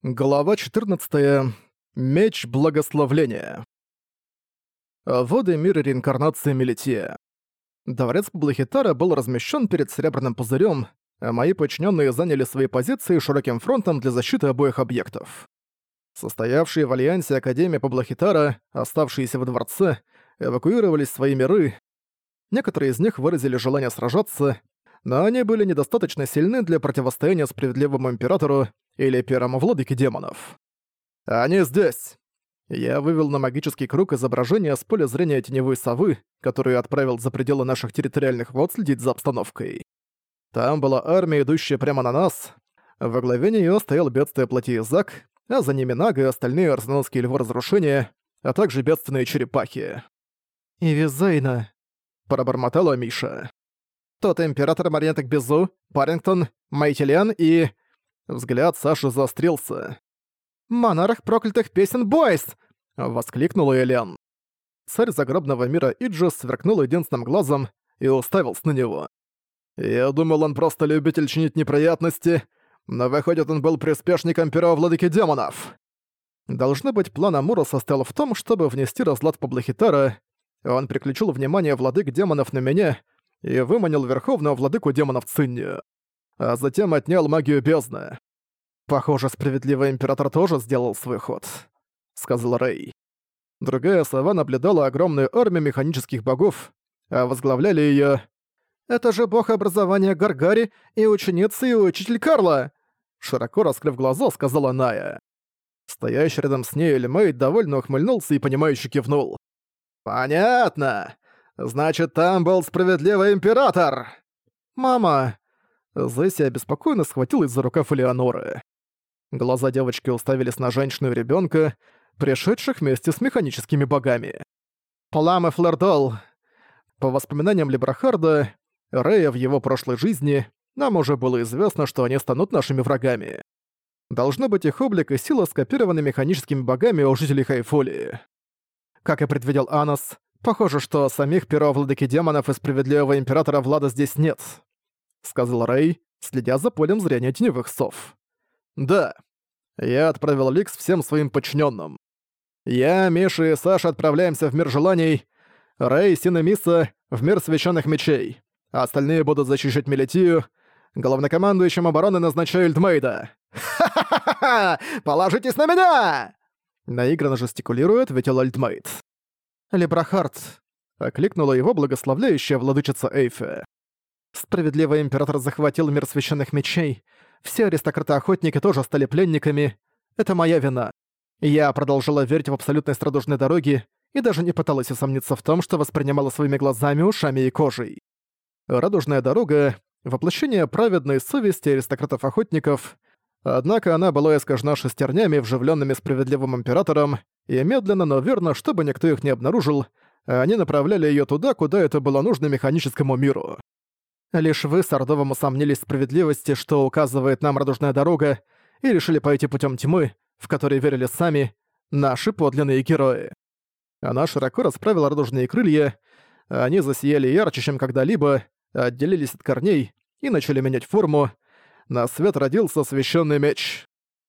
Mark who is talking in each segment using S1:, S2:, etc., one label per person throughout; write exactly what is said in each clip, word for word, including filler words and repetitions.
S1: Глава четырнадцатая. Меч благословления. Воды мира реинкарнации Мелития. Дворец Паблохитара был размещен перед Серебряным пузырем, а мои подчиненные заняли свои позиции широким фронтом для защиты обоих объектов. Состоявшие в альянсе Академии Паблохитара, оставшиеся во дворце, эвакуировались в свои миры. Некоторые из них выразили желание сражаться, но они были недостаточно сильны для противостояния справедливому императору или первому владыке демонов. «Они здесь!» Я вывел на магический круг изображение с поля зрения теневой совы, которую отправил за пределы наших территориальных вод следить за обстановкой. Там была армия, идущая прямо на нас. Во главе неё стоял бедствие плоти Изак, а за ними Нага и остальные арсеналские львы разрушения, а также бедственные черепахи. «Ивизейна», — пробормотала Миша. «Тот император марионеток Безу, Парингтон, Майтилиан и...» Взгляд Саши заострился. «Монарх проклятых песен Бойс!» — воскликнула Элен. Царь загробного мира Иджис сверкнул единственным глазом и уставился на него. «Я думал, он просто любитель чинить неприятности, но выходит, он был приспешником первого владыки демонов». Должно быть, план Амура состоял в том, чтобы внести разлад в Паблохитара. Он переключил внимание владык демонов на меня и выманил верховного владыку демонов Циннию, а затем отнял магию бездны. «Похоже, справедливый император тоже сделал свой ход», — сказал Рэй. Другая сова наблюдала огромную армию механических богов, а возглавляли её... «Это же бог образования Гаргари и ученица и учитель Карла!» Широко раскрыв глаза, сказала Ная. Стоящий рядом с ней Эльмейд довольно ухмыльнулся и понимающе кивнул. «Понятно! Значит, там был справедливый император!» «Мама!» Зесси обеспокоенно схватилась за рукав Элеоноры. Глаза девочки уставились на женщину и ребёнка, пришедших вместе с механическими богами. Плам и Флэрдол. По воспоминаниям Лебрахарда, Рэя в его прошлой жизни, нам уже было известно, что они станут нашими врагами. Должно быть, их облик и сила скопированы механическими богами у жителей Хайфолии. Как и предвидел Анос, похоже, что самих первого владыки демонов и справедливого императора Влада здесь нет, — сказал Рэй, следя за полем зрения теневых сов. «Да, я отправил Ликс всем своим подчиненным. Я, Миша и Саша отправляемся в Мир Желаний, Рэй, Син и Миса — в Мир Священных Мечей, а остальные будут защищать Мелитию. Главнокомандующим обороны назначаю Эльдмейда». «Ха-ха-ха-ха! Положитесь на меня!» Наигранно жестикулирует, ответил Эльдмейд. «Лебрахард», — окликнула его благословляющая владычица Эйфе. «Справедливый император захватил Мир Священных Мечей. Все аристократы-охотники тоже стали пленниками. Это моя вина. Я продолжила верить в абсолютность радужной дороги и даже не пыталась усомниться в том, что воспринимала своими глазами, ушами и кожей. Радужная дорога — воплощение праведной совести аристократов-охотников, однако она была искажена шестернями, вживленными справедливым императором, и медленно, но верно, чтобы никто их не обнаружил, они направляли ее туда, куда это было нужно механическому миру. Лишь вы с Ордовым усомнились в справедливости, что указывает нам радужная дорога, и решили пойти путем тьмы, в который верили сами, наши подлинные герои. Она широко расправила радужные крылья, они засияли ярче, чем когда-либо, отделились от корней и начали менять форму. На свет родился священный меч.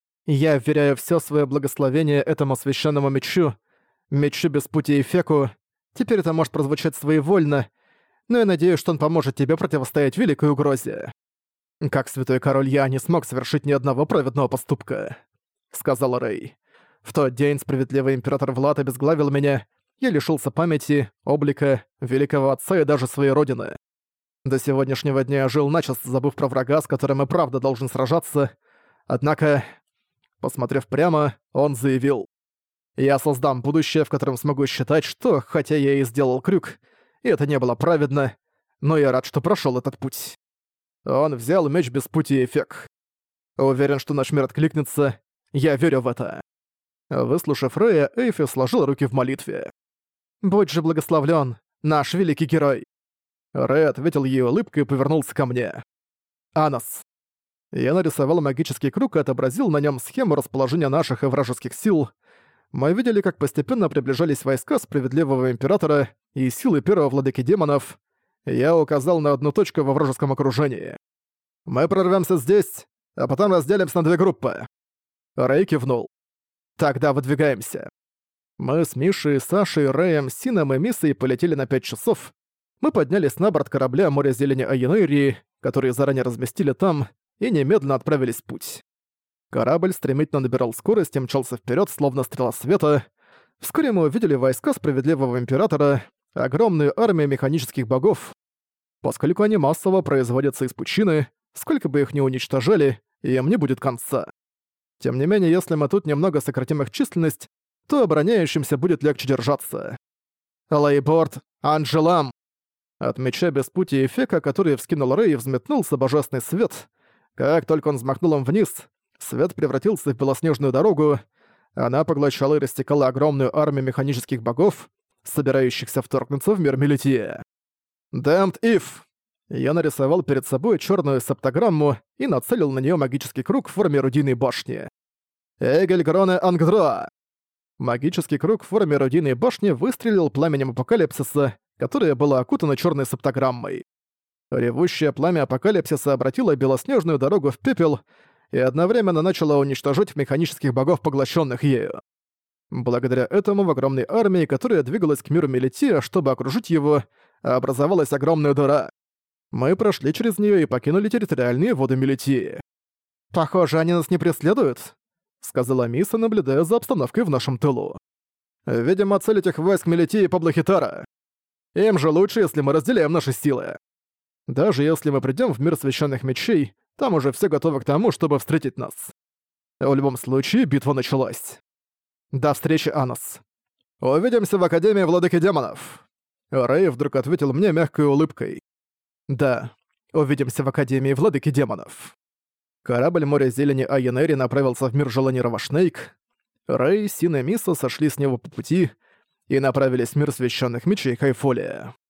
S1: Я вверяю все свое благословение этому священному мечу, мечу без пути и Феку. Теперь это может прозвучать своевольно, но я надеюсь, что он поможет тебе противостоять великой угрозе. Как святой король я не смог совершить ни одного праведного поступка», — сказал Рэй. «В тот день справедливый император Влад обезглавил меня, я лишился памяти, облика, великого отца и даже своей родины. До сегодняшнего дня я жил начисто, забыв про врага, с которым и правда должен сражаться. Однако, посмотрев прямо, он заявил: «Я создам будущее, в котором смогу считать, что, хотя я и сделал крюк, и это не было праведно, но я рад, что прошёл этот путь». Он взял меч без пути и Фек. Уверен, что наш мир откликнется. Я верю в это. Выслушав Рэя, Эйфи сложил руки в молитве. «Будь же благословлен, наш великий герой!» Рэй ответил ей улыбкой и повернулся ко мне. «Анос». Я нарисовал магический круг и отобразил на нем схему расположения наших и вражеских сил. Мы видели, как постепенно приближались войска справедливого императора и силы первого владыки демонов. Я указал на одну точку во вражеском окружении. «Мы прорвемся здесь, а потом разделимся на две группы. Рэй кивнул. «Тогда выдвигаемся». Мы с Мишей, Сашей, Рэем, Сином и Миссой полетели на пять часов. Мы поднялись на борт корабля «Море зелени Айенерии», которые заранее разместили там, и немедленно отправились в путь. Корабль стремительно набирал скорость и мчался вперед, словно стрела света. Вскоре мы увидели войска Справедливого Императора, огромную армию механических богов. Поскольку они массово производятся из пучины, сколько бы их ни уничтожали, им не будет конца. Тем не менее, если мы тут немного сократим их численность, то обороняющимся будет легче держаться. «Лейборд, Анжелам!» От меча без пути и фека, который вскинул Рэй, взметнулся божественный свет. Как только он взмахнул им вниз, свет превратился в белоснежную дорогу. Она поглощала и растекала огромную армию механических богов, собирающихся вторгнуться в мир Мелития. «Damned if!» Я нарисовал перед собой черную септограмму и нацелил на нее магический круг в форме орудийной башни. «Эгель Гроне Ангдроа!» Магический круг в форме орудийной башни выстрелил пламенем апокалипсиса, которое было окутано черной септограммой. Ревущее пламя апокалипсиса обратило белоснежную дорогу в пепел и одновременно начало уничтожать механических богов, поглощенных ею. Благодаря этому в огромной армии, которая двигалась к миру Мелития, чтобы окружить его, образовалась огромная дыра. Мы прошли через нее и покинули территориальные воды Мелитии. «Похоже, они нас не преследуют», — сказала Миса, наблюдая за обстановкой в нашем тылу. «Видимо, цель этих войск Мелитии — Паблохитара. Им же лучше, если мы разделяем наши силы. Даже если мы придём в мир священных мечей, там уже все готовы к тому, чтобы встретить нас. В любом случае, битва началась. До встречи, Анос. Увидимся в Академии Владыки Демонов». Рэй вдруг ответил мне мягкой улыбкой. «Да, увидимся в Академии Владыки Демонов». Корабль «Море зелени» Айенери направился в мир желаний Равашнейк. Рэй, Син и Миса сошли с него по пути и направились в мир священных мечей Хайфолия.